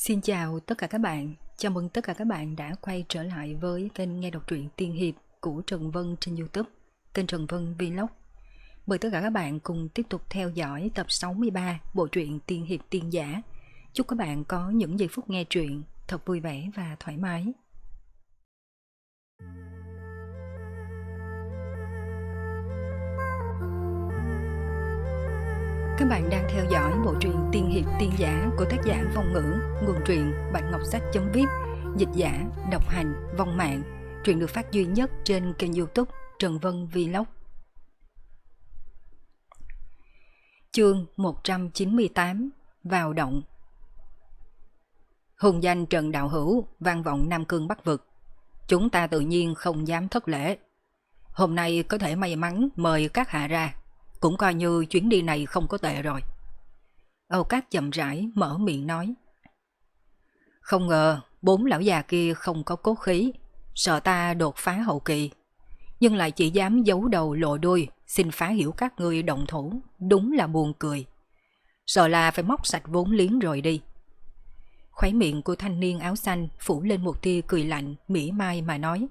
Xin chào tất cả các bạn, chào mừng tất cả các bạn đã quay trở lại với kênh nghe đọc truyện tiên hiệp của Trần Vân trên YouTube, kênh Trần Vân Vlog. Mời tất cả các bạn cùng tiếp tục theo dõi tập 63 bộ truyện tiên hiệp tiên giả. Chúc các bạn có những giây phút nghe truyện thật vui vẻ và thoải mái. Các bạn đang theo dõi bộ truyện tiên hiệp tiên giả của tác giả Vong Ngữ, nguồn truyện Bạch Ngọc Sách.vip, dịch giả Độc Hành, Vong Mạng. Truyện được phát duy nhất trên kênh YouTube Trần Vân Vlog. Chương 198: Vào động. Hùng danh Trần Đạo Hữu vang vọng Nam Cương Bắc Vực, chúng ta tự nhiên không dám thất lễ. Hôm nay có thể may mắn mời các hạ ra, cũng coi như chuyến đi này không có tệ rồi. Âu Cát chậm rãi mở miệng nói. Không ngờ 4 lão già kia không có cốt khí, sợ ta đột phá hậu kỳ, nhưng lại chỉ dám giấu đầu lộ đuôi xin phá hiểu các ngươi động thủ, đúng là buồn cười. Sợ là phải móc sạch vốn liếng rồi đi. Khóe miệng của thanh niên áo xanh phủ lên một tia cười lạnh mỉa mai mà nói.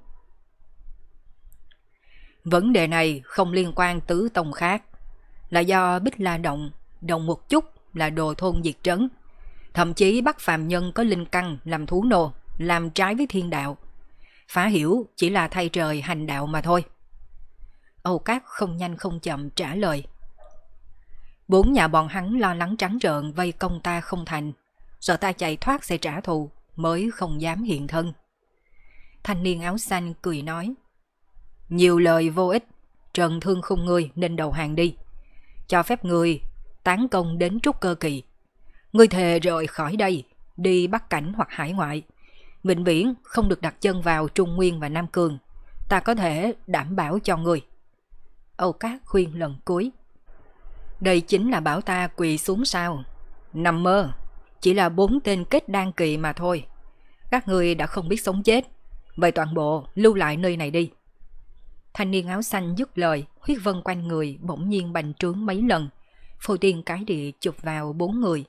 Vấn đề này không liên quan tứ tông khác, là do Bích La Động động một chút là đồ thôn diệt trấn, thậm chí bắt phàm nhân có linh căn làm thú nô, làm trái với thiên đạo. Phá hiểu chỉ là thay trời hành đạo mà thôi. Âu Cát không nhanh không chậm trả lời. 4 nhà bọn hắn lo lắng trắng trợn vây công ta không thành, sợ ta chạy thoát sẽ trả thù, mới không dám hiện thân. Thanh niên áo xanh cười nói. Nhiều lời vô ích, Trần thương khung ngươi nên đầu hàng đi. Cho phép ngươi tán công đến trúc cơ kỳ. Ngươi thề rời khỏi đây, đi Bắc Cảnh hoặc hải ngoại, vĩnh viễn không được đặt chân vào Trung Nguyên và Nam Cương. Ta có thể đảm bảo cho ngươi. Âu Cát khuyên lần cuối. Đây chính là bảo ta quỳ xuống sao? Nằm mơ, chỉ là 4 tên kết đan kỳ mà thôi. Các ngươi đã không biết sống chết, vậy toàn bộ lưu lại nơi này đi. Thanh niên áo xanh dứt lời, huyết vân quanh người bỗng nhiên bành trướng mấy lần, phô tiên cái địa chụp vào 4 người.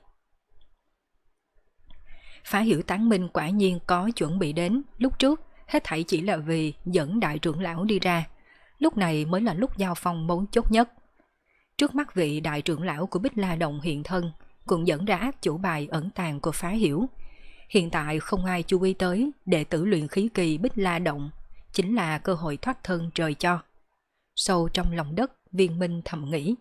Phá hiểu tán minh quả nhiên có chuẩn bị đến, lúc trước hết thảy chỉ là vì dẫn đại trưởng lão đi ra, lúc này mới là lúc giao phong mấu chốt nhất. Trước mắt vị đại trưởng lão của Bích La Động hiện thân, cũng dẫn ra ác chủ bài ẩn tàng của Phá hiểu. Hiện tại không ai chú ý tới đệ tử luyện khí kỳ Bích La Động, chính là cơ hội thoát thân trời cho. Sâu trong lòng đất, Viên Minh thầm nghĩ.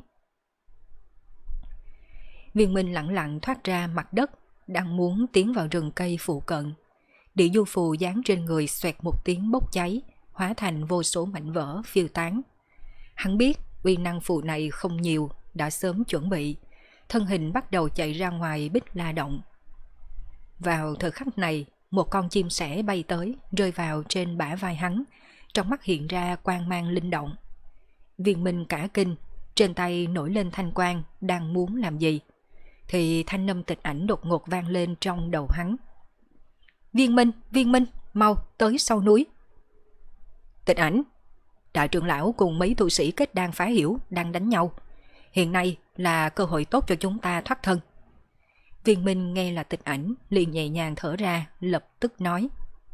Viên Minh lặng lặng thoát ra mặt đất, đang muốn tiến vào rừng cây phụ cận. Địa du phù dán trên người xoẹt một tiếng bốc cháy, hóa thành vô số mảnh vỡ phiêu tán. Hắn biết uy năng phù này không nhiều, đã sớm chuẩn bị, thân hình bắt đầu chạy ra ngoài Bích La Động. Vào thời khắc này, một con chim sẻ bay tới, rơi vào trên bả vai hắn, trong mắt hiện ra quang mang linh động. Viên Minh cả kinh, trên tay nổi lên thanh quang, đang muốn làm gì, thì thanh âm Tịch Ảnh đột ngột vang lên trong đầu hắn. Viên Minh, mau tới sau núi. Tịch Ảnh, đại trưởng lão cùng mấy tu sĩ kết đan Phá hiểu đang đánh nhau. Hiện nay là cơ hội tốt cho chúng ta thoát thân. Viên Minh nghe là Tịch Ảnh, liền nhẹ nhàng thở ra, lập tức nói.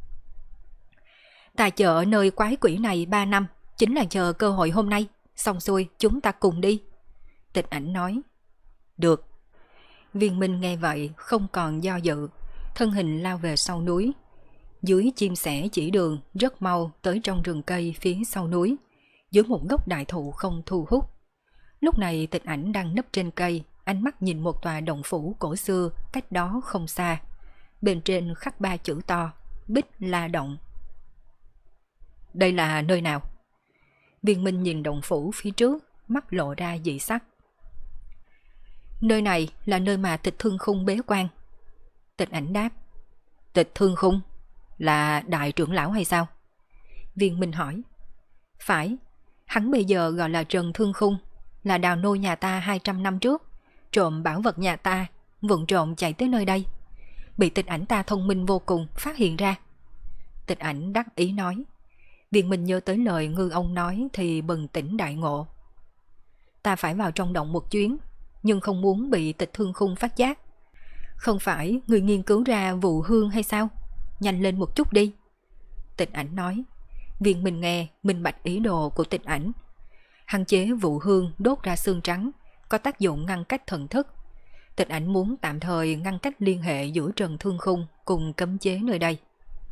Ta chờ ở nơi quái quỷ này 3 năm, chính là chờ cơ hội hôm nay, xong xuôi chúng ta cùng đi. Tịch Ảnh nói. Được. Viên Minh nghe vậy không còn do dự, thân hình lao về sau núi. Dưới chim sẻ chỉ đường, rất mau tới trong rừng cây phía sau núi, dưới một gốc đại thụ không thu hút. Lúc này Tịch Ảnh đang nấp trên cây, ánh mắt nhìn một tòa động phủ cổ xưa cách đó không xa. Bên trên khắc 3 chữ to, Bích La Động. Đây là nơi nào? Viên Minh nhìn động phủ phía trước, mắt lộ ra dị sắc. Nơi này là nơi mà Tịch Thương Khung bế quan. Tịch Ảnh đáp. Tịch Thương Khung là đại trưởng lão hay sao? Viên Minh hỏi. Phải, hắn bây giờ gọi là Trần Thương Khung, là đào nô nhà ta 200 năm trước, trộm bảo vật nhà ta, vụng trộm chạy tới nơi đây, bị Tịch Ảnh ta thông minh vô cùng phát hiện ra. Tịch Ảnh đắc ý nói. Viên Minh nhớ tới lời ngư ông nói thì bừng tỉnh đại ngộ. Ta phải vào trong động một chuyến, nhưng không muốn bị Tịch Thương Khung phát giác. Không phải người nghiên cứu ra vụ hương hay sao? Nhanh lên một chút đi. Tịch Ảnh nói. Viên Minh nghe minh bạch ý đồ của Tịch Ảnh. Hắn chế vụ hương đốt ra xương trắng, có tác dụng ngăn cách thần thức. Tịch Ảnh muốn tạm thời ngăn cách liên hệ giữa Trần Thương Khung cùng cấm chế nơi đây.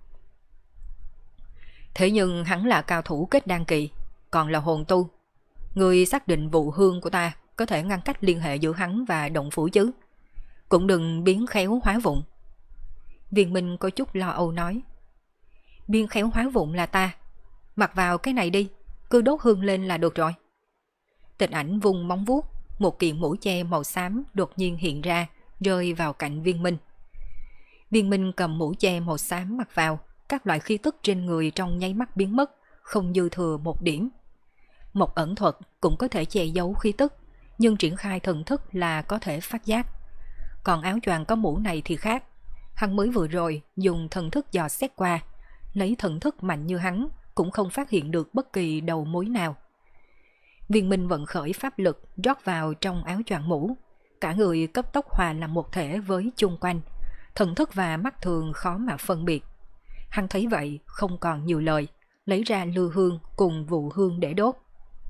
Thế nhưng hắn là cao thủ kết đan kỳ, còn là hồn tu. Người xác định vụ hương của ta có thể ngăn cách liên hệ giữa hắn và động phủ chứ. Cũng đừng biến khéo hóa vụn. Viên Minh có chút lo âu nói. Biến khéo hóa vụn là ta. Mặc vào cái này đi, cứ đốt hương lên là được rồi. Tịch Ảnh vung móng vuốt, một kiện mũ che màu xám đột nhiên hiện ra, rơi vào cạnh Viên Minh. Viên Minh cầm mũ che màu xám mặc vào, các loại khí tức trên người trong nháy mắt biến mất, không dư thừa một điểm. Một ẩn thuật cũng có thể che giấu khí tức, nhưng triển khai thần thức là có thể phát giác. Còn áo choàng có mũ này thì khác. Hắn mới vừa rồi dùng thần thức dò xét qua, lấy thần thức mạnh như hắn cũng không phát hiện được bất kỳ đầu mối nào. Viên Minh vận khởi pháp lực rót vào trong áo choàng mũ, cả người cấp tốc hòa làm một thể với chung quanh, thần thức và mắt thường khó mà phân biệt. Hắn thấy vậy không còn nhiều lời, lấy ra lư hương cùng vụ hương để đốt.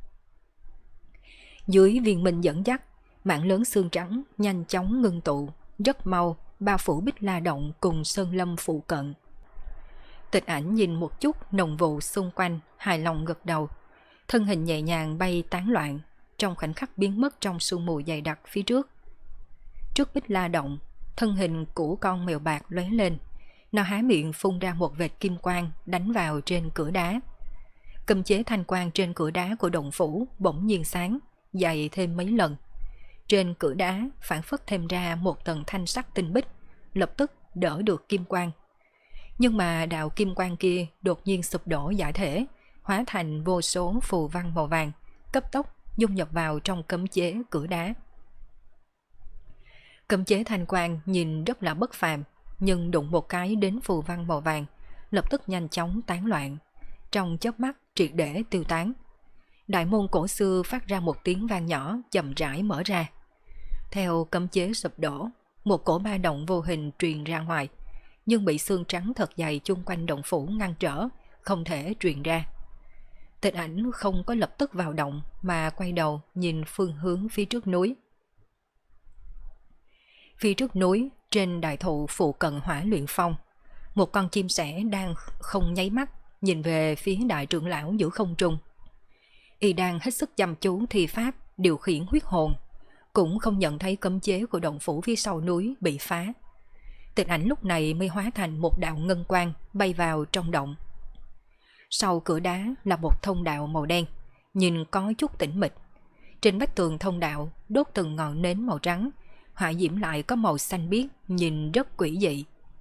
Dưới Viên Minh dẫn dắt, mảng lớn xương trắng nhanh chóng ngưng tụ, rất mau bao phủ Bích La Động cùng sơn lâm phụ cận. Tịch Ảnh nhìn một chút nồng vụ xung quanh, hài lòng gật đầu. Thân hình nhẹ nhàng bay tán loạn, trong khoảnh khắc biến mất trong sương mù dày đặc phía trước. Trước Bích La Động, thân hình của con mèo bạc lóe lên. Nó há miệng phun ra một vệt kim quang đánh vào trên cửa đá. Cấm chế thanh quang trên cửa đá của động phủ bỗng nhiên sáng, dày thêm mấy lần. Trên cửa đá phản phất thêm ra một tầng thanh sắc tinh bích, lập tức đỡ được kim quang. Nhưng mà đạo kim quang kia đột nhiên sụp đổ giải thể, hóa thành vô số phù văn màu vàng, cấp tốc dung nhập vào trong cấm chế cửa đá. Cấm chế thanh quang nhìn rất là bất phàm, nhưng đụng một cái đến phù văn màu vàng, lập tức nhanh chóng tán loạn, trong chớp mắt triệt để tiêu tán. Đại môn cổ xưa phát ra một tiếng vang nhỏ chậm rãi mở ra. Theo cấm chế sụp đổ, một cổ ba động vô hình truyền ra ngoài, nhưng bị xương trắng thật dày chung quanh động phủ ngăn trở, không thể truyền ra. Tịch Ảnh không có lập tức vào động mà quay đầu nhìn phương hướng phía trước núi. Phía trước núi, trên đại thụ phụ cận Hỏa Luyện Phong, một con chim sẻ đang không nháy mắt nhìn về phía đại trưởng lão giữa không trung. Y đang hết sức chăm chú thi pháp điều khiển huyết hồn, cũng không nhận thấy cấm chế của động phủ phía sau núi bị phá. Tịch Ảnh lúc này mới hóa thành một đạo ngân quang bay vào trong động. Sau cửa đá là một thông đạo màu đen, nhìn có chút tĩnh mịch. Trên vách tường thông đạo đốt từng ngọn nến màu trắng, hỏa diễm lại có màu xanh biếc, nhìn rất quỷ dị.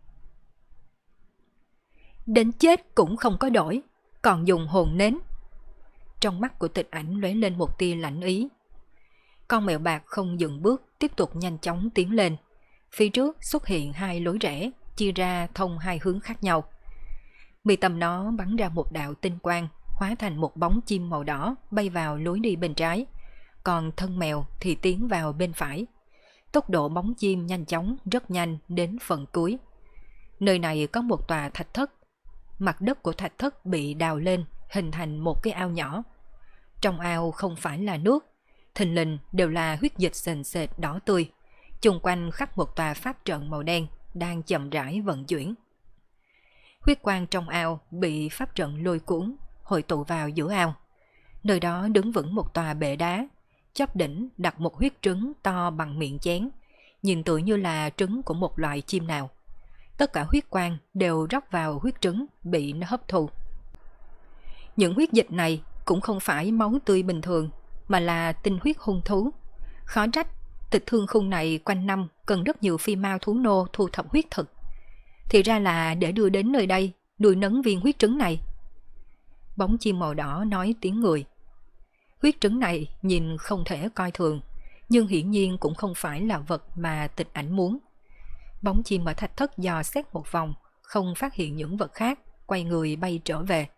Đến chết cũng không có đổi, còn dùng hồn nến. Trong mắt của Tịch Ảnh lóe lên một tia lạnh ý. Con mèo bạc không dừng bước, tiếp tục nhanh chóng tiến lên. Phía trước xuất hiện hai lối rẽ, chia ra thông hai hướng khác nhau. Mi tâm nó bắn ra một đạo tinh quang, hóa thành một bóng chim màu đỏ bay vào lối đi bên trái, còn thân mèo thì tiến vào bên phải. Tốc độ bóng chim nhanh chóng, rất nhanh đến phần cuối. Nơi này có một tòa thạch thất. Mặt đất của thạch thất bị đào lên, hình thành một cái ao nhỏ. Trong ao không phải là nước, thình lình đều là huyết dịch sền sệt đỏ tươi. Chung quanh khắp một tòa pháp trận màu đen đang chậm rãi vận chuyển. Huyết quang trong ao bị pháp trận lôi cuốn, hội tụ vào giữa ao. Nơi đó đứng vững một tòa bệ đá, chóp đỉnh đặt một huyết trứng to bằng miệng chén, nhìn tựa như là trứng của một loại chim nào. Tất cả huyết quang đều rót vào huyết trứng bị nó hấp thu. Những huyết dịch này cũng không phải máu tươi bình thường, mà là tinh huyết hung thú. Khó trách Tịch Thương Khung này quanh năm cần rất nhiều phi mao thú nô thu thập huyết thực. Thì ra là để đưa đến nơi đây nuôi nấng viên huyết trứng này. Bóng chim màu đỏ nói tiếng người. Huyết trứng này nhìn không thể coi thường, nhưng hiển nhiên cũng không phải là vật mà Tịch Ảnh muốn. Bóng chim ở thạch thất dò xét một vòng, không phát hiện những vật khác, quay người bay trở về.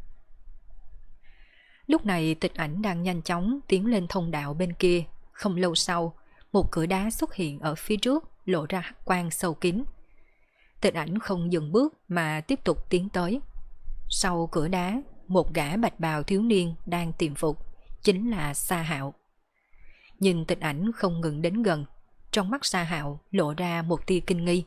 Lúc này Tịch Ảnh đang nhanh chóng tiến lên thông đạo bên kia. Không lâu sau, một cửa đá xuất hiện ở phía trước, lộ ra hắc quang sâu kín. Tịch Ảnh không dừng bước mà tiếp tục tiến tới. Sau cửa đá, một gã bạch bào thiếu niên đang tiềm phục, chính là Sa Hạo. Nhìn Tịch Ảnh không ngừng đến gần, trong mắt Sa Hạo lộ ra một tia kinh nghi.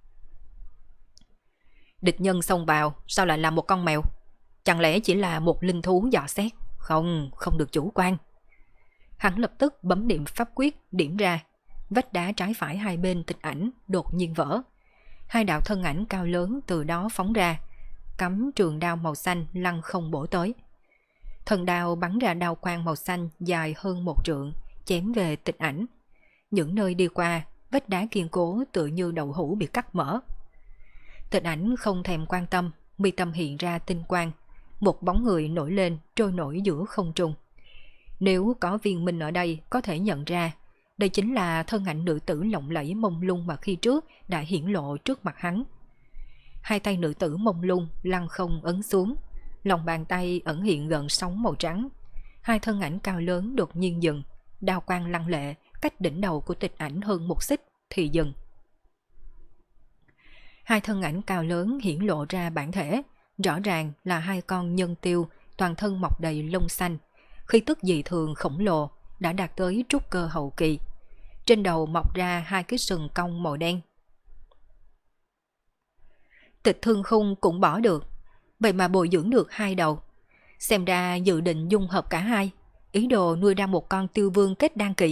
Địch nhân xông vào, sao lại là một con mèo? Chẳng lẽ chỉ là một linh thú dò xét? Không, không được chủ quan. Hắn lập tức bấm niệm pháp quyết điểm ra, vách đá trái phải hai bên Tịch Ảnh đột nhiên vỡ. Hai đạo thân ảnh cao lớn từ đó phóng ra, cắm trường đao màu xanh lăng không bổ tới. Thần đao bắn ra đao quang màu xanh dài hơn 1 trượng, chém về Tịch Ảnh. Những nơi đi qua, vách đá kiên cố tựa như đậu hũ bị cắt mở. Tịch Ảnh không thèm quan tâm, mi tâm hiện ra tinh quang, một bóng người nổi lên trôi nổi giữa không trung. Nếu có Viên Minh ở đây có thể nhận ra, đây chính là thân ảnh nữ tử lộng lẫy mông lung mà khi trước đã hiển lộ trước mặt hắn. Hai tay nữ tử mông lung lăng không ấn xuống, lòng bàn tay ẩn hiện gần sóng màu trắng. Hai thân ảnh cao lớn đột nhiên dừng, đao quang lăng lệ cách đỉnh đầu của Tịch Ảnh hơn 1 xích thì dừng. Hai thân ảnh cao lớn hiển lộ ra bản thể, rõ ràng là hai con nhân tiêu toàn thân mọc đầy lông xanh, khí tức dị thường khổng lồ, đã đạt tới trúc cơ hậu kỳ. Trên đầu mọc ra hai cái sừng cong màu đen. Tịch Thương Khung cũng bỏ được, vậy mà bồi dưỡng được hai đầu. Xem ra dự định dung hợp cả hai, ý đồ nuôi ra một con tiêu vương kết đan kỳ.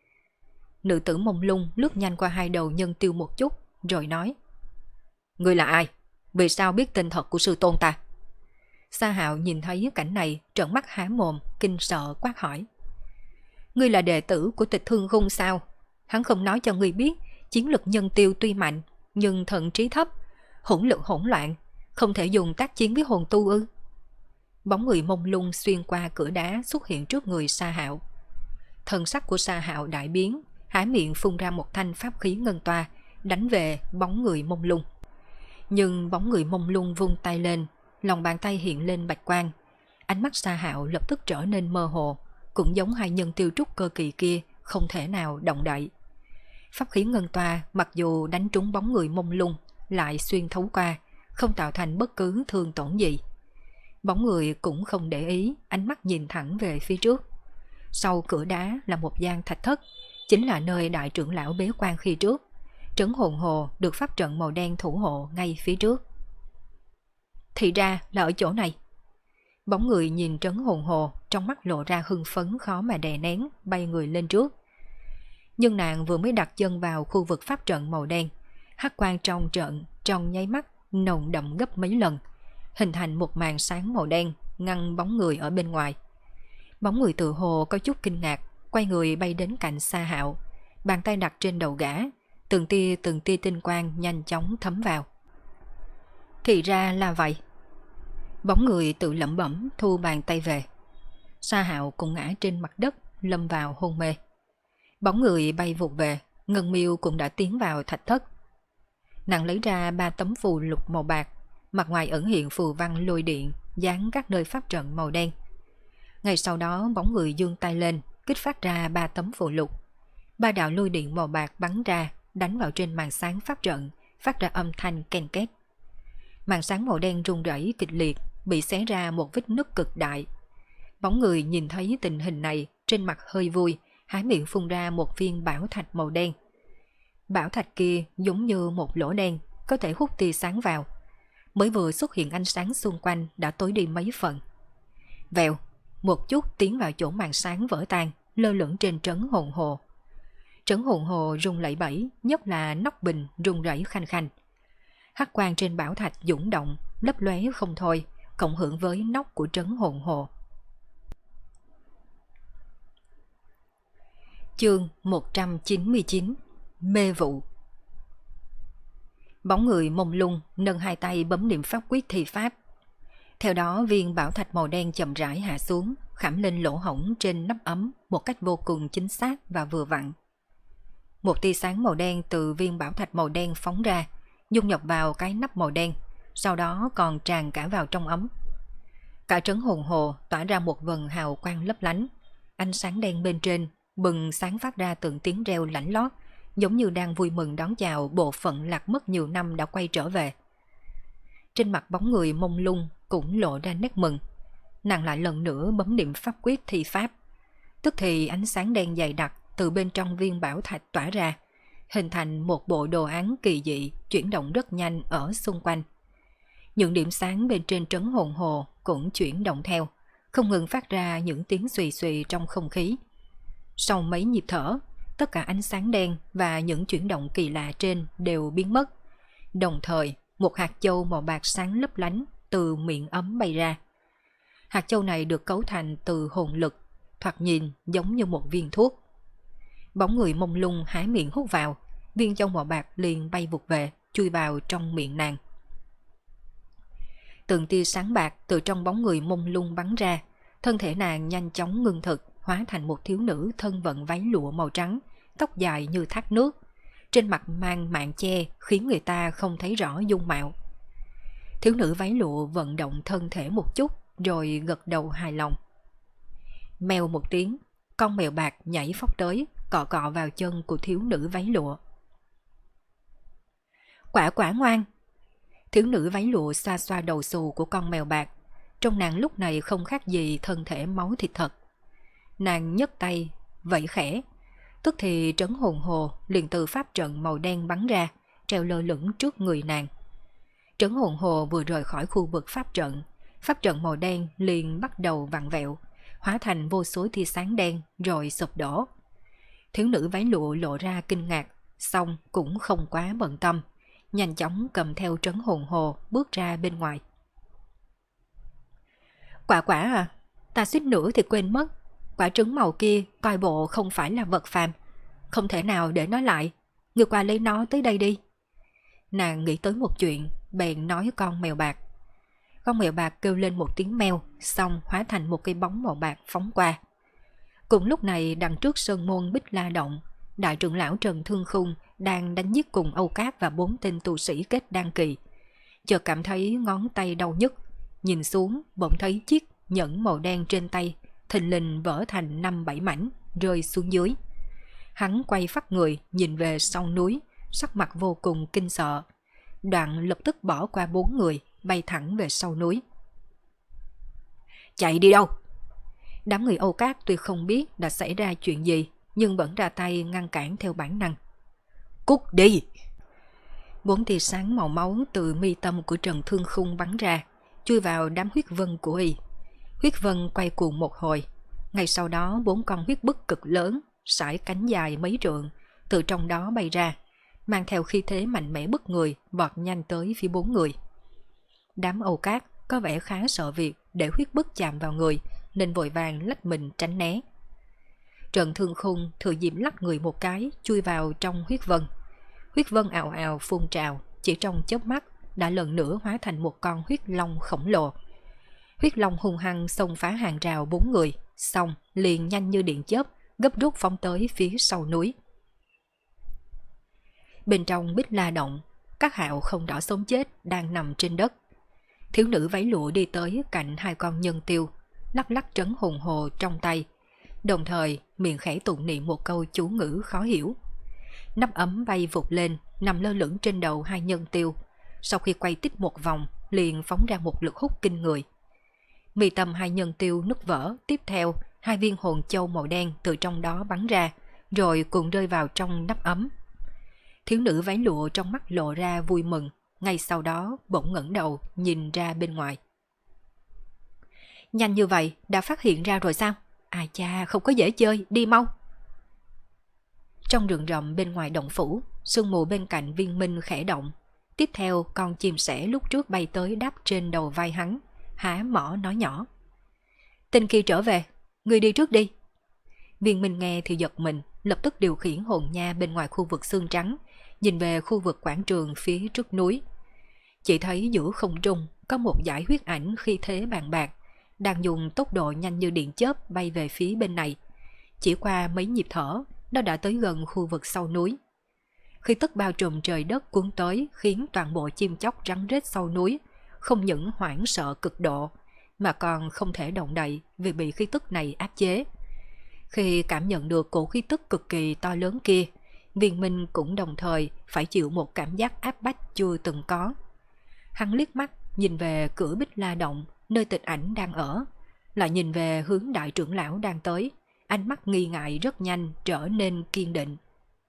Nữ tử mông lung lướt nhanh qua hai đầu nhân tiêu một chút, rồi nói: Ngươi là ai? Vì sao biết tên thật của sư tôn ta? Sa Hạo nhìn thấy cảnh này trợn mắt há mồm, kinh sợ quát hỏi: Ngươi là đệ tử của Tịch Thương Khung sao? Hắn không nói cho ngươi biết, chiến lực nhân tiêu tuy mạnh, nhưng thần trí thấp, hỗn lực hỗn loạn, không thể dùng tác chiến với hồn tu ư? Bóng người mông lung xuyên qua cửa đá xuất hiện trước người Sa Hạo. Thần sắc của Sa Hạo đại biến, há miệng phun ra một thanh pháp khí ngân toa, đánh về bóng người mông lung. Nhưng bóng người mông lung vung tay lên, lòng bàn tay hiện lên bạch quang. Ánh mắt Sa Hạo lập tức trở nên mơ hồ, cũng giống hai nhân tiêu trúc cơ kỳ kia, không thể nào động đậy. Pháp khí ngân toa mặc dù đánh trúng bóng người mông lung, lại xuyên thấu qua, không tạo thành bất cứ thương tổn gì. Bóng người cũng không để ý, ánh mắt nhìn thẳng về phía trước. Sau cửa đá là một gian thạch thất, chính là nơi đại trưởng lão bế quan khi trước. Trấn hồn hồ được pháp trận màu đen thủ hộ ngay phía trước. Thì ra là ở chỗ này. Bóng người nhìn trấn hồn hồ, trong mắt lộ ra hưng phấn khó mà đè nén, bay người lên trước. Nhưng nàng vừa mới đặt chân vào khu vực pháp trận màu đen, hắc quang trong trận trong nháy mắt nồng đậm gấp mấy lần, hình thành một màn sáng màu đen ngăn bóng người ở bên ngoài. Bóng người tự hồ có chút kinh ngạc, quay người bay đến cạnh Sa Hạo, bàn tay đặt trên đầu gã, từng tia tinh quang nhanh chóng thấm vào. Thì ra là vậy. Bóng người tự lẩm bẩm thu bàn tay về. Sa Hạo cũng ngã trên mặt đất, lâm vào hôn mê. Bóng người bay vụt về, Ngân Miêu cũng đã tiến vào thạch thất. Nàng lấy ra 3 tấm phù lục màu bạc, mặt ngoài ẩn hiện phù văn lôi điện, dán các nơi pháp trận màu đen. Ngay sau đó bóng người giương tay lên, kích phát ra 3 tấm phù lục. 3 đạo lôi điện màu bạc bắn ra, đánh vào trên màn sáng pháp trận, phát ra âm thanh ken két. Màn sáng màu đen rung rẩy kịch liệt, bị xé ra một vết nứt cực đại. Bóng người nhìn thấy tình hình này, trên mặt hơi vui, há miệng phun ra một viên bảo thạch màu đen. Bảo thạch kia giống như một lỗ đen, có thể hút tia sáng vào. Mới vừa xuất hiện ánh sáng xung quanh đã tối đi mấy phần. Vèo, một chút tiến vào chỗ màn sáng vỡ tan, lơ lửng trên trấn hồn hồ. Trấn hồn hồ rung lẩy bẩy, nhất là nóc bình rung rẩy khanh khanh. Hắc quang trên bảo thạch dũng động, lấp lóe không thôi, cộng hưởng với nóc của trấn hồn hồ. Chương 199: Mê vụ. Bóng người mông lung nâng hai tay bấm niệm pháp quyết thi pháp. Theo đó viên bảo thạch màu đen chậm rãi hạ xuống, khảm lên lỗ hổng trên nắp ấm một cách vô cùng chính xác và vừa vặn. Một tia sáng màu đen từ viên bảo thạch màu đen phóng ra, dung nhập vào cái nắp màu đen, sau đó còn tràn cả vào trong ấm. Cả trấn hồn hồ tỏa ra một vầng hào quang lấp lánh, ánh sáng đen bên trên bừng sáng phát ra từng tiếng reo lảnh lót, giống như đang vui mừng đón chào bộ phận lạc mất nhiều năm đã quay trở về. Trên mặt bóng người mông lung cũng lộ ra nét mừng. Nàng lại lần nữa bấm niệm pháp quyết thi pháp. Tức thì ánh sáng đen dày đặc từ bên trong viên bảo thạch tỏa ra, hình thành một bộ đồ án kỳ dị chuyển động rất nhanh ở xung quanh. Những điểm sáng bên trên trấn hồn hồ cũng chuyển động theo, không ngừng phát ra những tiếng xùy xùy trong không khí. Sau mấy nhịp thở, tất cả ánh sáng đen và những chuyển động kỳ lạ trên đều biến mất. Đồng thời, một hạt châu màu bạc sáng lấp lánh từ miệng ấm bay ra. Hạt châu này được cấu thành từ hồn lực, thoạt nhìn giống như một viên thuốc. Bóng người mông lung há miệng hút vào, viên châu màu bạc liền bay vụt về, chui vào trong miệng nàng. Từng tia sáng bạc từ trong bóng người mông lung bắn ra, thân thể nàng nhanh chóng ngưng thực, hóa thành một thiếu nữ thân vận váy lụa màu trắng, tóc dài như thác nước. Trên mặt mang mạng che khiến người ta không thấy rõ dung mạo. Thiếu nữ váy lụa vận động thân thể một chút rồi gật đầu hài lòng. Mèo một tiếng, con mèo bạc nhảy phóc tới, cọ cọ vào chân của thiếu nữ váy lụa. Quả quả ngoan. Thiếu nữ váy lụa xoa xoa đầu xù của con mèo bạc. Trong nàng lúc này không khác gì thân thể máu thịt thật. Nàng nhấc tay, vẫy khẽ. Tức thì trấn hồn hồ liền từ pháp trận màu đen bắn ra, treo lơ lửng trước người nàng. Trấn hồn hồ vừa rời khỏi khu vực pháp trận màu đen liền bắt đầu vặn vẹo, hóa thành vô số tia sáng đen rồi sụp đổ. Thiếu nữ váy lụa lộ ra kinh ngạc, song cũng không quá bận tâm, nhanh chóng cầm theo trấn hồn hồ bước ra bên ngoài. Quả quả à, ta suýt nữa thì quên mất, quả trứng màu kia coi bộ không phải là vật phàm, không thể nào để nó lại, ngươi qua lấy nó tới đây đi. Nàng nghĩ tới một chuyện, bèn nói con mèo bạc. Con mèo bạc kêu lên một tiếng meo, xong hóa thành một cây bóng màu bạc phóng qua. Cùng lúc này đằng trước sơn môn Bích La Động, đại trưởng lão Trần Thương Khung đang đánh giết cùng Âu Cát và 4 tên tu sĩ kết đan kỳ. Chợt cảm thấy ngón tay đau nhức, nhìn xuống bỗng thấy chiếc nhẫn màu đen trên tay thình lình vỡ thành 5-7 mảnh rơi xuống dưới. Hắn quay phắt người nhìn về sau núi, sắc mặt vô cùng kinh sợ. Đoạn lập tức bỏ qua 4 người, bay thẳng về sau núi. Chạy đi đâu? Đám người Âu Cát tuy không biết đã xảy ra chuyện gì, nhưng vẫn ra tay ngăn cản theo bản năng. Cút đi! 4 tia sáng màu máu từ mi tâm của Trần Thương Khung bắn ra, chui vào đám huyết vân của y. Huyết vân quay cuồng một hồi, ngay sau đó 4 con huyết bức cực lớn, sải cánh dài mấy trượng, từ trong đó bay ra, mang theo khí thế mạnh mẽ bức người, vọt nhanh tới phía 4 người. Đám Âu Cát có vẻ khá sợ việc để huyết bức chạm vào người, nên vội vàng lách mình tránh né. Trần Thương Khung thừa dịp lắc người một cái, chui vào trong huyết vân. Huyết vân ào ào phun trào, chỉ trong chớp mắt đã lần nữa hóa thành một con huyết long khổng lồ. Huyết long hung hăng xông phá hàng rào 4 người, xong liền nhanh như điện chớp gấp rút phóng tới phía sau núi. Bên trong Bích La Động, các hạo không rõ sống chết đang nằm trên đất. Thiếu nữ váy lụa đi tới cạnh 2 con nhân tiêu, lắc lắc trấn hồn hồ trong tay, đồng thời miệng khẽ tụng niệm một câu chú ngữ khó hiểu. Nắp ấm bay vụt lên, nằm lơ lửng trên đầu 2 nhân tiêu. Sau khi quay tiếp một vòng, liền phóng ra một lực hút kinh người. Mi tâm 2 nhân tiêu nứt vỡ, tiếp theo 2 viên hồn châu màu đen từ trong đó bắn ra, rồi cùng rơi vào trong nắp ấm. Thiếu nữ váy lụa trong mắt lộ ra vui mừng, ngay sau đó bỗng ngẩng đầu nhìn ra bên ngoài. Nhanh như vậy đã phát hiện ra rồi sao? Ai cha, không có dễ chơi, đi mau. Trong rừng rậm bên ngoài động phủ, sương mù bên cạnh Viên Minh khẽ động. Tiếp theo con chim sẻ lúc trước bay tới đáp trên đầu vai hắn, há mỏ nói nhỏ. Tên kia trở về, người đi trước đi. Viên Minh nghe thì giật mình, lập tức điều khiển hồn nha bên ngoài khu vực xương trắng, nhìn về khu vực quảng trường phía trước núi. Chỉ thấy giữa không trung có một dải huyết ảnh khi thế bàn bạc, đang dùng tốc độ nhanh như điện chớp bay về phía bên này. Chỉ qua mấy nhịp thở, nó đã tới gần khu vực sau núi. Khi tức bao trùm trời đất cuốn tới khiến toàn bộ chim chóc rắn rết sau núi không những hoảng sợ cực độ, mà còn không thể động đậy vì bị khí tức này áp chế. Khi cảm nhận được cổ khí tức cực kỳ to lớn kia, Viên Minh cũng đồng thời phải chịu một cảm giác áp bách chưa từng có. Hắn liếc mắt nhìn về cửa Bích La Động nơi Tịch Ảnh đang ở, lại nhìn về hướng đại trưởng lão đang tới, ánh mắt nghi ngại rất nhanh trở nên kiên định.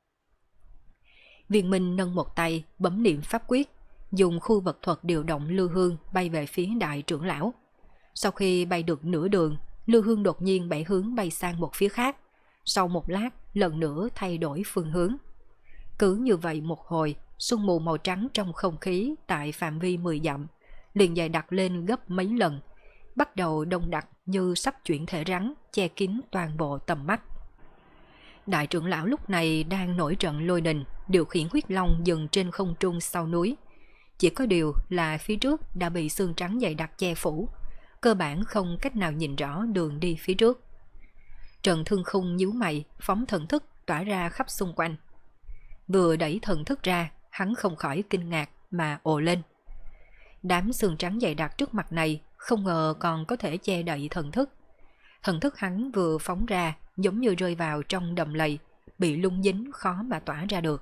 Viên Minh nâng một tay bấm niệm pháp quyết, dùng khu vật thuật điều động lưu hương bay về phía đại trưởng lão. Sau khi bay được nửa đường, lưu hương đột nhiên bẻ hướng bay sang một phía khác. Sau một lát, lần nữa thay đổi phương hướng. Cứ như vậy một hồi, sương mù màu trắng trong không khí tại phạm vi 10 dặm liền dày đặc lên gấp mấy lần, bắt đầu đông đặc như sắp chuyển thể rắn, che kín toàn bộ tầm mắt. Đại trưởng lão lúc này đang nổi trận lôi đình, điều khiển huyết long dừng trên không trung sau núi. Chỉ có điều là phía trước đã bị sương trắng dày đặc che phủ, cơ bản không cách nào nhìn rõ đường đi phía trước. Trần Thương Khung nhíu mày, phóng thần thức tỏa ra khắp xung quanh. Vừa đẩy thần thức ra, hắn không khỏi kinh ngạc mà ồ lên. Đám sương trắng dày đặc trước mặt này không ngờ còn có thể che đậy thần thức. Thần thức hắn vừa phóng ra giống như rơi vào trong đầm lầy, bị lung dính khó mà tỏa ra được.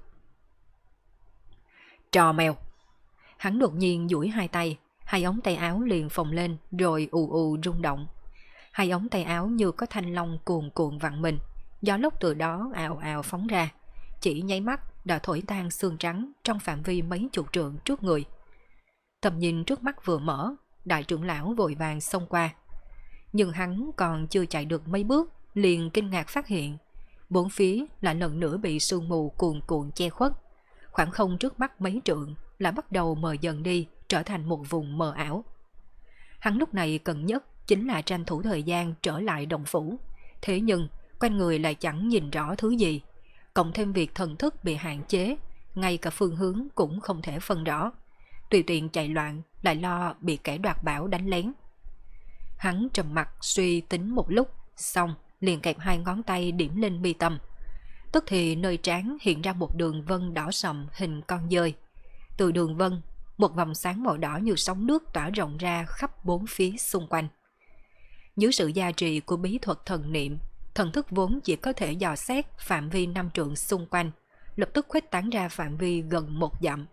Trò mèo! Hắn đột nhiên duỗi hai tay, hai ống tay áo liền phồng lên rồi ù ù rung động. Hai ống tay áo như có thanh long cuồn cuộn vặn mình, gió lốc từ đó ào ào phóng ra, chỉ nháy mắt đã thổi tan xương trắng trong phạm vi mấy chục trượng trước người. Tầm nhìn trước mắt vừa mở, đại trưởng lão vội vàng xông qua. Nhưng hắn còn chưa chạy được mấy bước, liền kinh ngạc phát hiện bốn phía lại lần nữa bị sương mù cuồn cuộn che khuất. Khoảng không trước mắt mấy trượng lại bắt đầu mờ dần đi, trở thành một vùng mờ ảo. Hắn lúc này cần nhất chính là tranh thủ thời gian trở lại động phủ. Thế nhưng quanh người lại chẳng nhìn rõ thứ gì, cộng thêm việc thần thức bị hạn chế, ngay cả phương hướng cũng không thể phân rõ. Tùy tiện chạy loạn lại lo bị kẻ đoạt bảo đánh lén. Hắn trầm mặt suy tính một lúc, xong liền kẹp hai ngón tay điểm lên mi tâm. Tức thì nơi trán hiện ra một đường vân đỏ sậm hình con dơi. Từ đường vân, một vòng sáng màu đỏ như sóng nước tỏa rộng ra khắp bốn phía xung quanh. Dưới sự gia trì của bí thuật thần niệm, thần thức vốn chỉ có thể dò xét phạm vi 5 trượng xung quanh, lập tức khuếch tán ra phạm vi gần 1 dặm.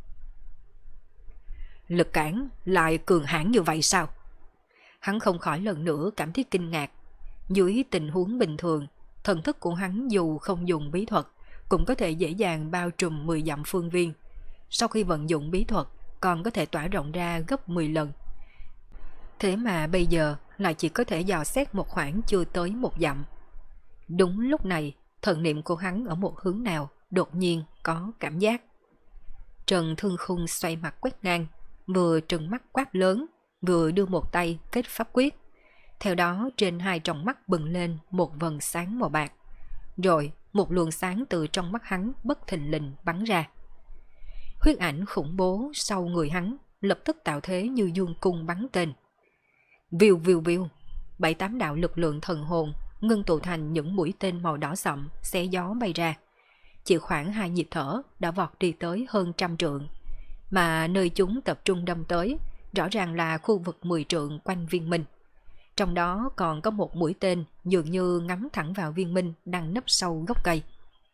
Lực cản lại cường hãn như vậy sao? Hắn không khỏi lần nữa cảm thấy kinh ngạc. Dưới tình huống bình thường, thần thức của hắn dù không dùng bí thuật cũng có thể dễ dàng bao trùm 10 dặm phương viên. Sau khi vận dụng bí thuật còn có thể tỏa rộng ra gấp 10 lần. Thế mà bây giờ lại chỉ có thể dò xét một khoảng chưa tới 1 dặm. Đúng lúc này, thần niệm của hắn ở một hướng nào đột nhiên có cảm giác. Trần Thương Khung xoay mặt quét ngang, vừa trừng mắt quát lớn, vừa đưa một tay kết pháp quyết. Theo đó trên hai tròng mắt bừng lên một vầng sáng màu bạc. Rồi một luồng sáng từ trong mắt hắn bất thình lình bắn ra. Huyết ảnh khủng bố sau người hắn lập tức tạo thế như dương cung bắn tên. Viu viu viu, 7-8 đạo lực lượng thần hồn ngưng tụ thành những mũi tên màu đỏ sậm xé gió bay ra. Chỉ khoảng 2 nhịp thở đã vọt đi tới hơn 100 trượng. Mà nơi chúng tập trung đâm tới rõ ràng là khu vực 10 trượng quanh Viên Minh. Trong đó còn có một mũi tên dường như ngắm thẳng vào Viên Minh đang nấp sau gốc cây.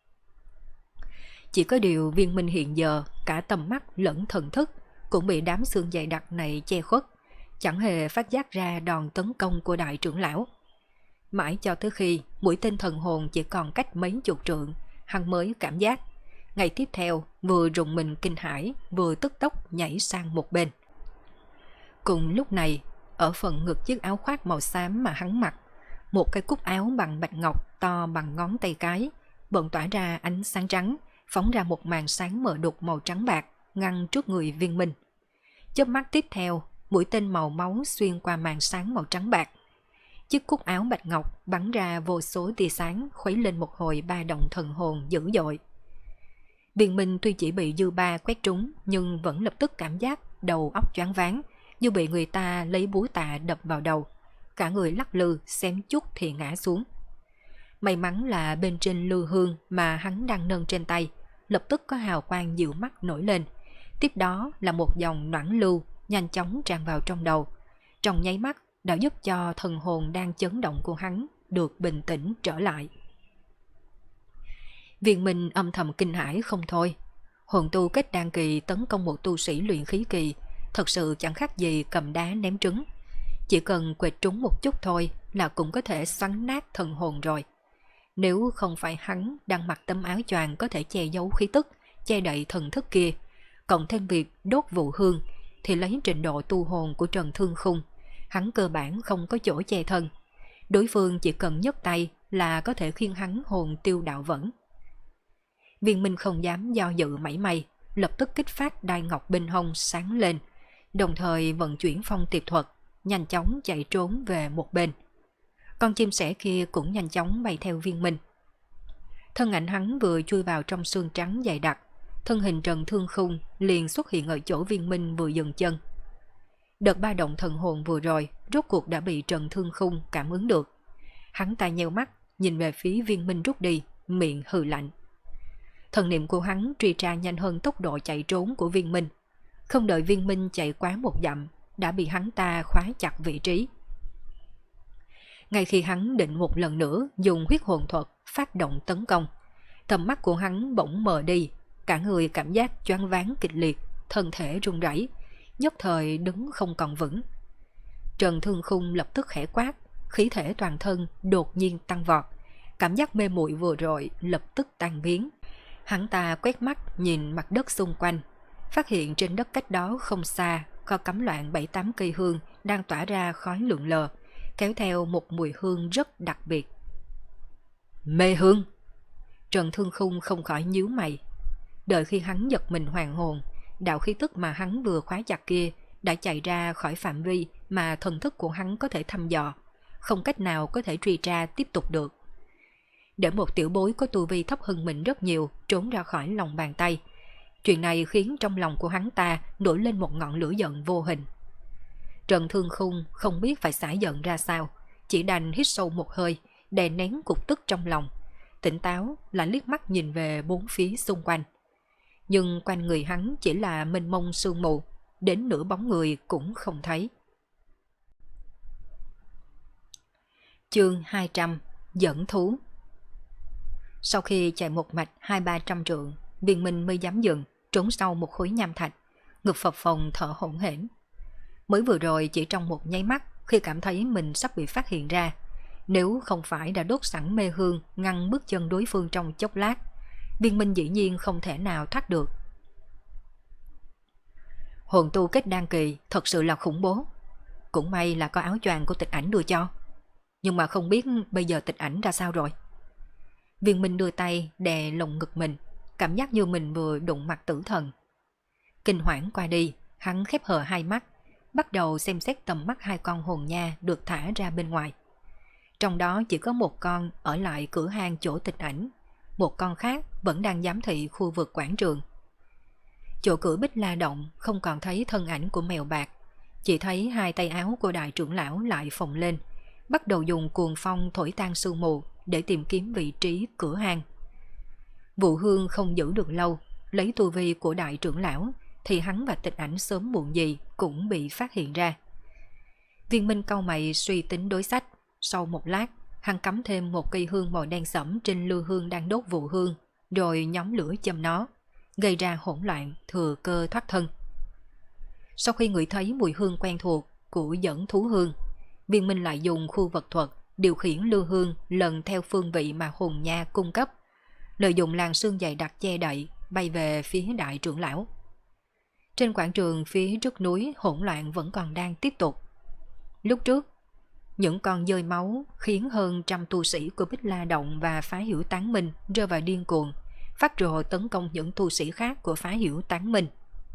Chỉ có điều Viên Minh hiện giờ cả tầm mắt lẫn thần thức cũng bị đám xương dày đặc này che khuất, chẳng hề phát giác ra đòn tấn công của đại trưởng lão. Mãi cho tới khi mũi tên thần hồn chỉ còn cách mấy chục trượng, hắn mới cảm giác. Ngày tiếp theo vừa rùng mình kinh hãi, vừa tức tốc nhảy sang một bên. Cùng lúc này, ở phần ngực chiếc áo khoác màu xám mà hắn mặc, một cái cúc áo bằng bạch ngọc to bằng ngón tay cái bỗng tỏa ra ánh sáng trắng, phóng ra một màn sáng mờ đục màu trắng bạc ngăn trước người Viên Minh. Chớp mắt tiếp theo, mũi tên màu máu xuyên qua màn sáng màu trắng bạc. Chiếc cúc áo bạch ngọc bắn ra vô số tia sáng, khuấy lên một hồi ba động thần hồn dữ dội. Viên Minh tuy chỉ bị dư ba quét trúng nhưng vẫn lập tức cảm giác đầu óc choáng váng, như bị người ta lấy búa tạ đập vào đầu, cả người lắc lư xém chút thì ngã xuống. May mắn là bên trên lư hương mà hắn đang nâng trên tay lập tức có hào quang dịu mắt nổi lên, tiếp đó là một dòng noãn lưu nhanh chóng tràn vào trong đầu, trong nháy mắt đã giúp cho thần hồn đang chấn động của hắn được bình tĩnh trở lại. Viên Minh âm thầm kinh hãi không thôi. Hồn tu kết đan kỳ tấn công một tu sĩ luyện khí kỳ, thật sự chẳng khác gì cầm đá ném trứng. Chỉ cần quệt trúng một chút thôi là cũng có thể xoắn nát thần hồn rồi. Nếu không phải hắn đang mặc tấm áo choàng có thể che giấu khí tức, che đậy thần thức kia, cộng thêm việc đốt vụ hương, thì lấy trình độ tu hồn của Trần Thương Khung, hắn cơ bản không có chỗ che thân. Đối phương chỉ cần nhấc tay là có thể khiến hắn hồn tiêu đạo vẫn. Viên Minh không dám do dự mảy may, lập tức kích phát đai ngọc bên hông sáng lên, đồng thời vận chuyển phong tiệp thuật, nhanh chóng chạy trốn về một bên. Con chim sẻ kia cũng nhanh chóng bay theo Viên Minh. Thân ảnh hắn vừa chui vào trong xương trắng dày đặc, thân hình Trần Thương Khung liền xuất hiện ở chỗ Viên Minh vừa dừng chân. Đợt ba động thần hồn vừa rồi rốt cuộc đã bị Trần Thương Khung cảm ứng được. Hắn ta nheo mắt nhìn về phía Viên Minh rút đi, miệng hừ lạnh. Thần niệm của hắn truy tra nhanh hơn tốc độ chạy trốn của Viên Minh. Không đợi Viên Minh chạy quá một dặm, đã bị hắn ta khóa chặt vị trí. Ngay khi hắn định một lần nữa dùng huyết hồn thuật phát động tấn công, tầm mắt của hắn bỗng mờ đi, cả người cảm giác choáng váng kịch liệt, thân thể run rẩy, nhất thời đứng không còn vững. Trần Thương Khung lập tức khẽ quát, khí thể toàn thân đột nhiên tăng vọt, cảm giác mê muội vừa rồi lập tức tan biến. Hắn ta quét mắt nhìn mặt đất xung quanh, phát hiện trên đất cách đó không xa có cắm loạn 7-8 cây hương đang tỏa ra khói lượn lờ, kéo theo một mùi hương rất đặc biệt. Mê hương! Trần Thương Khung không khỏi nhíu mày. Đợi khi hắn giật mình hoàn hồn, đạo khí tức mà hắn vừa khóa chặt kia đã chạy ra khỏi phạm vi mà thần thức của hắn có thể thăm dò, không cách nào có thể truy tra tiếp tục được. Để một tiểu bối có tu vi thấp hơn mình rất nhiều trốn ra khỏi lòng bàn tay, chuyện này khiến trong lòng của hắn ta nổi lên một ngọn lửa giận vô hình. Trần Thương Khung không biết phải xả giận ra sao, chỉ đành hít sâu một hơi, đè nén cục tức trong lòng, tỉnh táo lại liếc mắt nhìn về bốn phía xung quanh. Nhưng quanh người hắn chỉ là mênh mông sương mù, đến nửa bóng người cũng không thấy. Chương 200: Dẫn thú. Sau khi chạy một mạch 200-300 trượng, Viên Minh mới dám dừng, trốn sau một khối nham thạch, ngực phập phồng thở hổn hển. Mới vừa rồi chỉ trong một nháy mắt, khi cảm thấy mình sắp bị phát hiện ra, nếu không phải đã đốt sẵn mê hương ngăn bước chân đối phương trong chốc lát, Viên Minh dĩ nhiên không thể nào thoát được. Hồn tu kết đan kỳ thật sự là khủng bố. Cũng may là có áo choàng của Tịch Ảnh đưa cho. Nhưng mà không biết bây giờ Tịch Ảnh ra sao rồi. Viên Minh đưa tay đè lồng ngực mình, cảm giác như mình vừa đụng mặt tử thần. Kinh hoảng qua đi, hắn khép hờ hai mắt, bắt đầu xem xét tầm mắt hai con hồn nha được thả ra bên ngoài. Trong đó chỉ có một con ở lại cửa hang chỗ Tịch Ảnh, một con khác vẫn đang giám thị khu vực quảng trường. Chỗ cửa Bích La Động không còn thấy thân ảnh của mèo bạc, chỉ thấy hai tay áo của đại trưởng lão lại phồng lên, bắt đầu dùng cuồng phong thổi tan sương mù để tìm kiếm vị trí cửa hang. Vụ hương không giữ được lâu, lấy tu vi của đại trưởng lão thì hắn và Tịch Ảnh sớm muộn gì cũng bị phát hiện ra. Viên Minh cau mày suy tính đối sách, sau một lát hắn cắm thêm một cây hương màu đen sẫm trên lư hương đang đốt vụ hương, rồi nhóm lửa châm nó, gây ra hỗn loạn, thừa cơ thoát thân. Sau khi ngửi thấy mùi hương quen thuộc của dẫn thú hương, Viên Minh lại dùng khu vật thuật điều khiển lư hương lần theo phương vị mà hồn nha cung cấp, lợi dụng làn sương dày đặc che đậy, bay về phía đại trưởng lão. Trên quảng trường phía trước núi hỗn loạn vẫn còn đang tiếp tục. Lúc trước, những con dơi máu khiến hơn 100 tu sĩ của Bích La Động và Phá Hiểu Tán Minh rơi vào điên cuồng, phát rồ tấn công những tu sĩ khác của Phá Hiểu Tán Minh.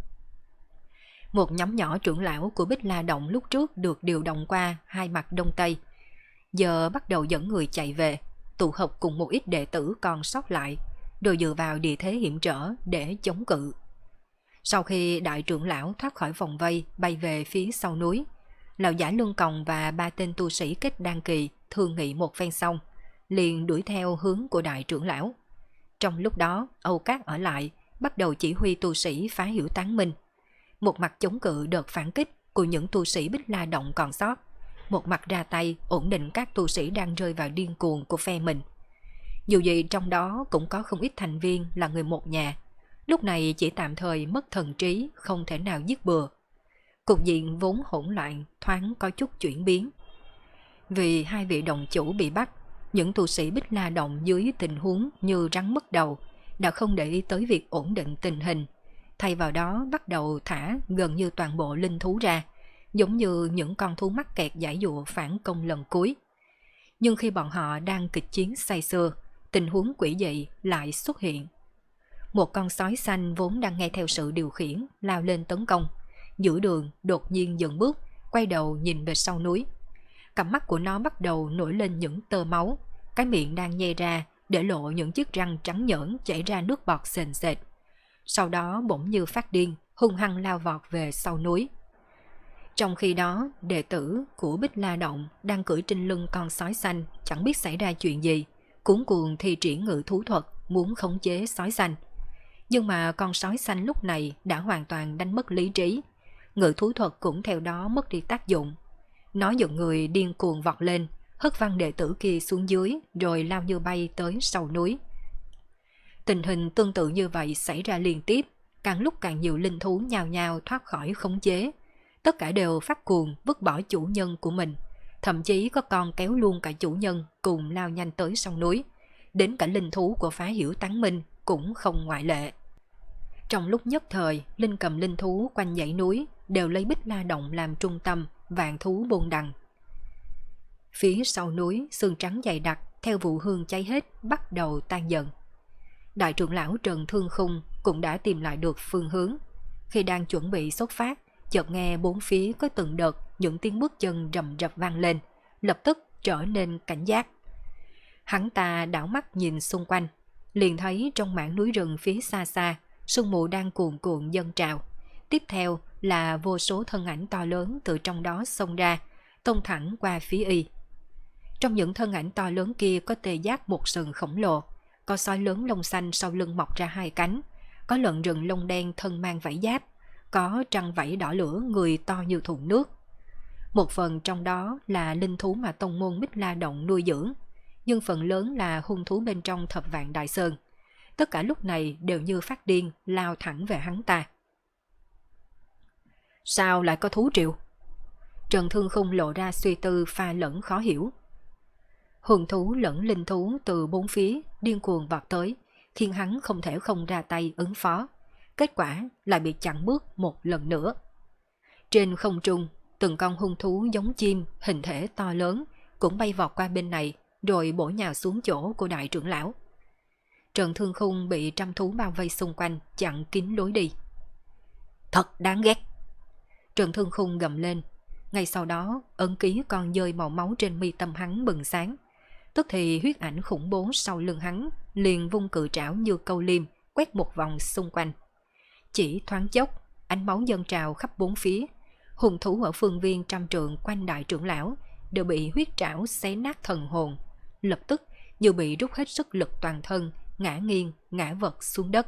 Một nhóm nhỏ trưởng lão của Bích La Động lúc trước được điều động qua hai mặt đông tây, giờ bắt đầu dẫn người chạy về, tụ hợp cùng một ít đệ tử còn sót lại, rồi dựa vào địa thế hiểm trở để chống cự. Sau khi đại trưởng lão thoát khỏi vòng vây bay về phía sau núi, lão giả Luân Còng và ba tên tu sĩ kết đan kỳ thương nghị một phen xong, liền đuổi theo hướng của đại trưởng lão. Trong lúc đó, Âu Cát ở lại, bắt đầu chỉ huy tu sĩ Phá Hiểu Tán Minh, một mặt chống cự đợt phản kích của những tu sĩ Bích La Động còn sót, một mặt ra tay ổn định các tu sĩ đang rơi vào điên cuồng của phe mình. Dù gì trong đó cũng có không ít thành viên là người một nhà, lúc này chỉ tạm thời mất thần trí, không thể nào giết bừa. Cục diện vốn hỗn loạn thoáng có chút chuyển biến. Vì hai vị đồng chủ bị bắt, những tu sĩ Bích La Động dưới tình huống như rắn mất đầu đã không để ý tới việc ổn định tình hình, thay vào đó bắt đầu thả gần như toàn bộ linh thú ra, giống như những con thú mắc kẹt giải dụa phản công lần cuối. Nhưng khi bọn họ đang kịch chiến say sưa, tình huống quỷ dị lại xuất hiện. Một con sói xanh vốn đang nghe theo sự điều khiển lao lên tấn công, giữa đường đột nhiên dừng bước, quay đầu nhìn về sau núi. Cặp mắt của nó bắt đầu nổi lên những tơ máu, cái miệng đang nhe ra để lộ những chiếc răng trắng nhỡn chảy ra nước bọt sền sệt. Sau đó bỗng như phát điên, hung hăng lao vọt về sau núi. Trong khi đó, đệ tử của Bích La Động đang cưỡi trên lưng con sói xanh, chẳng biết xảy ra chuyện gì, cuống cuồng thi triển ngự thú thuật muốn khống chế sói xanh. Nhưng mà con sói xanh lúc này đã hoàn toàn đánh mất lý trí, ngự thú thuật cũng theo đó mất đi tác dụng. Nó dựng người điên cuồng vọt lên, hất văng đệ tử kia xuống dưới rồi lao như bay tới sau núi. Tình hình tương tự như vậy xảy ra liên tiếp, càng lúc càng nhiều linh thú nhào nhào thoát khỏi khống chế. Tất cả đều phát cuồng vứt bỏ chủ nhân của mình, thậm chí có con kéo luôn cả chủ nhân cùng lao nhanh tới sau núi. Đến cả linh thú của phá hiểu tán minh cũng không ngoại lệ. Trong lúc nhất thời, linh cầm linh thú quanh dãy núi đều lấy Bích La Động làm trung tâm, vạn thú buôn đằng. Phía sau núi, xương trắng dày đặc theo vụ hương cháy hết bắt đầu tan dần. Đại trưởng lão Trần Thương Khung cũng đã tìm lại được phương hướng. Khi đang chuẩn bị xuất phát, chợt nghe bốn phía có từng đợt những tiếng bước chân rầm rập vang lên, lập tức trở nên cảnh giác. Hắn ta đảo mắt nhìn xung quanh, liền thấy trong mảng núi rừng phía xa xa, sương mù đang cuồn cuộn dâng trào. Tiếp theo là vô số thân ảnh to lớn từ trong đó xông ra, tông thẳng qua phía y. Trong những thân ảnh to lớn kia có tê giác một sừng khổng lồ, có sói lớn lông xanh sau lưng mọc ra hai cánh, có lợn rừng lông đen thân mang vảy giáp, có trăng vảy đỏ lửa người to như thùng nước. Một phần trong đó là linh thú mà tông môn Bích La Động nuôi dưỡng, nhưng phần lớn là hung thú bên trong Thập Vạn Đại Sơn. Tất cả lúc này đều như phát điên lao thẳng về hắn ta. Sao lại có thú triệu? Trần Thương Khung lộ ra suy tư pha lẫn khó hiểu. Hung thú lẫn linh thú từ bốn phía điên cuồng vọt tới, khiến hắn không thể không ra tay ứng phó. Kết quả lại bị chặn bước một lần nữa. Trên không trung, từng con hung thú giống chim, hình thể to lớn, cũng bay vọt qua bên này, rồi bổ nhào xuống chỗ của đại trưởng lão. Trần Thương Khung bị trăm thú bao vây xung quanh, chặn kín lối đi. Thật đáng ghét! Trần Thương Khung gầm lên. Ngay sau đó, ấn ký con dơi màu máu trên mi tâm hắn bừng sáng. Tức thì huyết ảnh khủng bố sau lưng hắn liền vung cự trảo như câu liêm, quét một vòng xung quanh. Chỉ thoáng chốc, ánh máu dâng trào khắp bốn phía. Hùng thú ở phương viên trăm trượng quanh đại trưởng lão đều bị huyết trảo xé nát thần hồn, lập tức như bị rút hết sức lực toàn thân, ngã nghiêng, ngã vật xuống đất.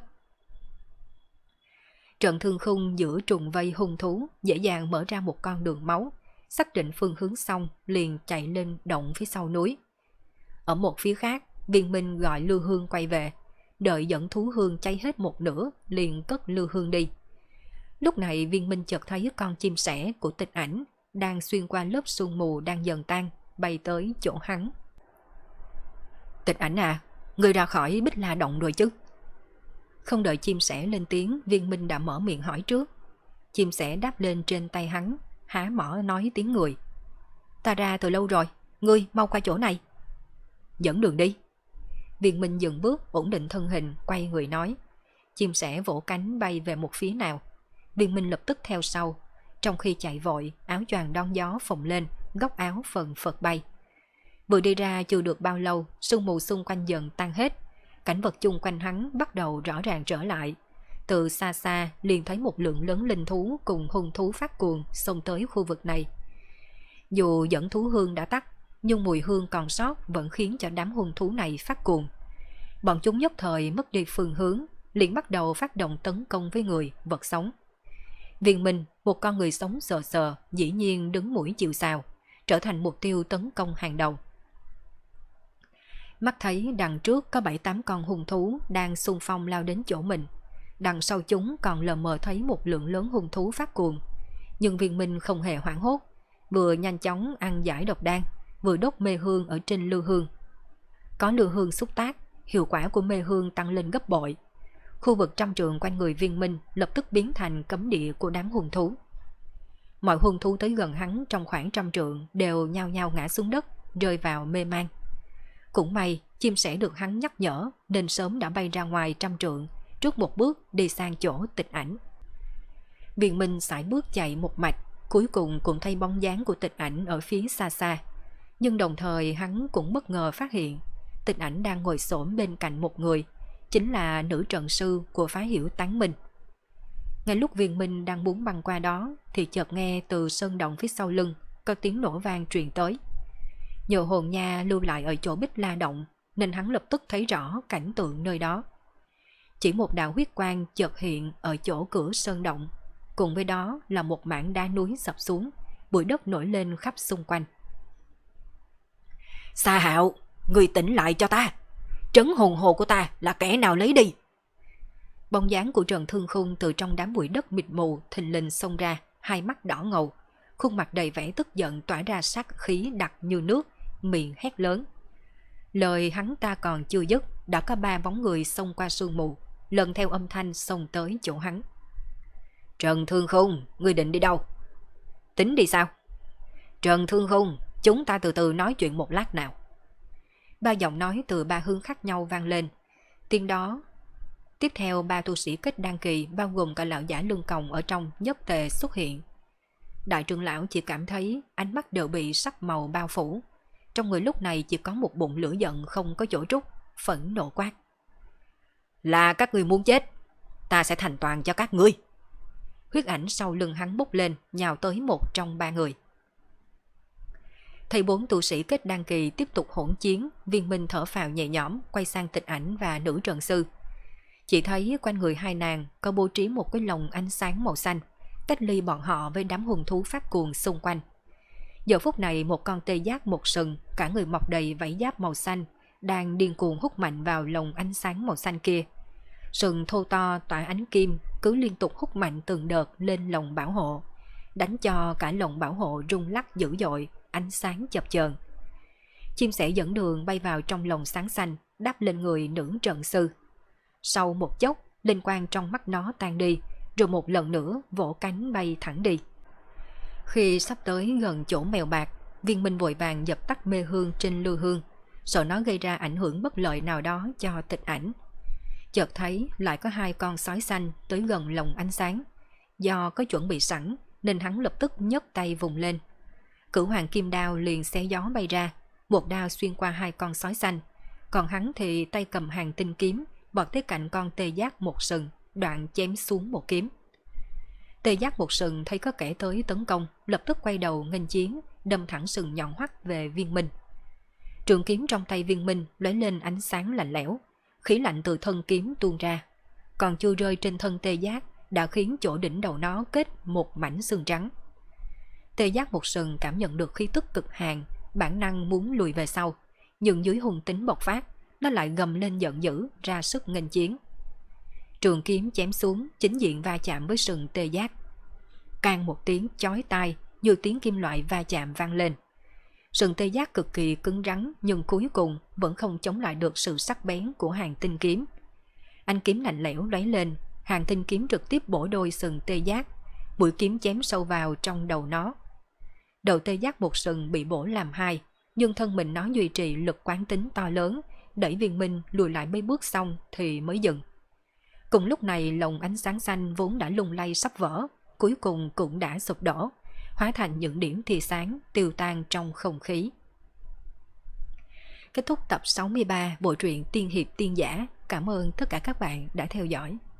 Trần Thương Khung giữa trùng vây hung thú dễ dàng mở ra một con đường máu, xác định phương hướng xong liền chạy lên động phía sau núi. Ở một phía khác, Viên Minh gọi Lưu Hương quay về, đợi dẫn thú hương cháy hết một nửa liền cất Lưu Hương đi. Lúc này Viên Minh chợt thấy con chim sẻ của Tịch Ảnh đang xuyên qua lớp sương mù đang dần tan, bay tới chỗ hắn. Tịch Ảnh à, ngươi ra khỏi Bích La Động rồi chứ? Không đợi chim sẻ lên tiếng, Viên Minh đã mở miệng hỏi trước. Chim sẻ đáp lên trên tay hắn, há mỏ nói tiếng người. Ta ra từ lâu rồi, ngươi mau qua chỗ này. Dẫn đường đi. Viên Minh dừng bước, ổn định thân hình, quay người nói. Chim sẻ vỗ cánh bay về một phía nào. Viên Minh lập tức theo sau. Trong khi chạy vội, áo choàng đón gió phồng lên, góc áo phần phật bay. Vừa đi ra chưa được bao lâu, sương mù xung quanh dần tan hết. Cảnh vật chung quanh hắn bắt đầu rõ ràng trở lại. Từ xa xa liền thấy một lượng lớn linh thú cùng hung thú phát cuồng xông tới khu vực này. Dù dẫn thú hương đã tắt, nhưng mùi hương còn sót vẫn khiến cho đám hung thú này phát cuồng. Bọn chúng nhất thời mất đi phương hướng, liền bắt đầu phát động tấn công với người, vật sống. Viên Minh, một con người sống sờ sờ, dĩ nhiên đứng mũi chịu sào, trở thành mục tiêu tấn công hàng đầu. Mắt thấy đằng trước có 7-8 con hung thú đang xung phong lao đến chỗ mình. Đằng sau chúng còn lờ mờ thấy một lượng lớn hung thú phát cuồng. Nhưng Viên Minh không hề hoảng hốt, vừa nhanh chóng ăn giải độc đan, vừa đốt mê hương ở trên lư hương. Có lư hương xúc tác, hiệu quả của mê hương tăng lên gấp bội. Khu vực trăm trượng quanh người Viên Minh lập tức biến thành cấm địa của đám hung thú. Mọi hung thú tới gần hắn trong khoảng trăm trượng đều nhao nhao ngã xuống đất, rơi vào mê man. Cũng may chim sẻ được hắn nhắc nhở nên sớm đã bay ra ngoài trăm trượng, trước một bước đi sang chỗ Tịch Ảnh. Viên Minh sải bước chạy một mạch, cuối cùng cũng thấy bóng dáng của Tịch Ảnh ở phía xa xa. Nhưng đồng thời hắn cũng bất ngờ phát hiện Tịch Ảnh đang ngồi xổm bên cạnh một người, chính là nữ trận sư của phái Hiểu Tán Minh. Ngay lúc Viên Minh đang muốn băng qua đó thì chợt nghe từ sơn động phía sau lưng có tiếng nổ vang truyền tới. Nhờ hồn nha lưu lại ở chỗ Bích La Động nên hắn lập tức thấy rõ cảnh tượng nơi đó. Chỉ một đạo huyết quang chợt hiện ở chỗ cửa sơn động, cùng với đó là một mảng đá núi sập xuống, bụi đất nổi lên khắp xung quanh. Sa Hạo, người tỉnh lại cho ta! Trấn hồn hồ của ta là kẻ nào lấy đi? Bóng dáng của Trần Thương Khung từ trong đám bụi đất mịt mù thình lình xông ra, hai mắt đỏ ngầu, khuôn mặt đầy vẻ tức giận tỏa ra sát khí đặc như nước, miệng hét lớn. Lời hắn ta còn chưa dứt, đã có 3 bóng người xông qua sương mù, lần theo âm thanh xông tới chỗ hắn. Trần Thương Khung, ngươi định đi đâu? Tính đi sao? Trần Thương Khung, chúng ta từ từ nói chuyện một lát nào. 3 giọng nói từ 3 hướng khác nhau vang lên. Tiếng đó tiếp theo 3 tu sĩ kết đan kỳ bao gồm cả lão giả lưng còng ở trong nhất tề xuất hiện. Đại trưởng lão chỉ cảm thấy ánh mắt đều bị sắc màu bao phủ. Trong người lúc này chỉ có một bụng lửa giận không có chỗ trút, phẫn nộ quát. Là các người muốn chết, ta sẽ thành toàn cho các ngươi. Huyết ảnh sau lưng hắn bốc lên, nhào tới một trong 3 người. Thấy 4 tu sĩ kết đan kỳ tiếp tục hỗn chiến, Viên Minh thở phào nhẹ nhõm, quay sang Tịch Ảnh và nữ trận sư. Chỉ thấy quanh người hai nàng có bố trí một cái lồng ánh sáng màu xanh, cách ly bọn họ với đám hung thú phát cuồng xung quanh. Giờ phút này một con tê giác một sừng, cả người mọc đầy vảy giáp màu xanh, đang điên cuồng hút mạnh vào lồng ánh sáng màu xanh kia. Sừng thô to tỏa ánh kim cứ liên tục hút mạnh từng đợt lên lồng bảo hộ, đánh cho cả lồng bảo hộ rung lắc dữ dội, ánh sáng chập chờn. Chim sẻ dẫn đường bay vào trong lồng sáng xanh, đáp lên người nữ trận sư. Sau một chốc, linh quang trong mắt nó tan đi, rồi một lần nữa vỗ cánh bay thẳng đi. Khi sắp tới gần chỗ mèo bạc, Viên Minh vội vàng dập tắt mê hương trên lư hương, sợ nó gây ra ảnh hưởng bất lợi nào đó cho Tịch Ảnh. Chợt thấy lại có 2 con sói xanh tới gần lồng ánh sáng. Do có chuẩn bị sẵn nên hắn lập tức nhấc tay vùng lên. Cửu hoàng kim đao liền xé gió bay ra, một đao xuyên qua 2 con sói xanh, còn hắn thì tay cầm hàng tinh kiếm bọt tới cạnh con tê giác một sừng, đoạn chém xuống một kiếm. Tê giác một sừng thấy có kẻ tới tấn công, lập tức quay đầu nghênh chiến, đâm thẳng sừng nhọn hoắt về Viên Minh. Trường kiếm trong tay Viên Minh lóe lên ánh sáng lạnh lẽo, khí lạnh từ thân kiếm tuôn ra, còn chưa rơi trên thân tê giác đã khiến chỗ đỉnh đầu nó kết một mảnh xương trắng. Tê giác một sừng cảm nhận được khí tức cực hàn, bản năng muốn lùi về sau, nhưng dưới hung tính bộc phát, nó lại gầm lên giận dữ, ra sức nghênh chiến. Trường kiếm chém xuống, chính diện va chạm với sừng tê giác. Càng một tiếng chói tai, như tiếng kim loại va chạm vang lên. Sừng tê giác cực kỳ cứng rắn, nhưng cuối cùng vẫn không chống lại được sự sắc bén của hàng tinh kiếm. Ánh kiếm lạnh lẽo lóe lên, hàng tinh kiếm trực tiếp bổ đôi sừng tê giác, mũi kiếm chém sâu vào trong đầu nó. Đầu tê giác một sừng bị bổ làm 2, nhưng thân mình nó duy trì lực quán tính to lớn, đẩy Viên Minh lùi lại mấy bước xong thì mới dừng. Cùng lúc này lồng ánh sáng xanh vốn đã lung lay sắp vỡ, cuối cùng cũng đã sụp đổ, hóa thành những điểm tia sáng tiêu tan trong không khí. Kết thúc tập 63 bộ truyện Tiên Hiệp Tiên Giả. Cảm ơn tất cả các bạn đã theo dõi.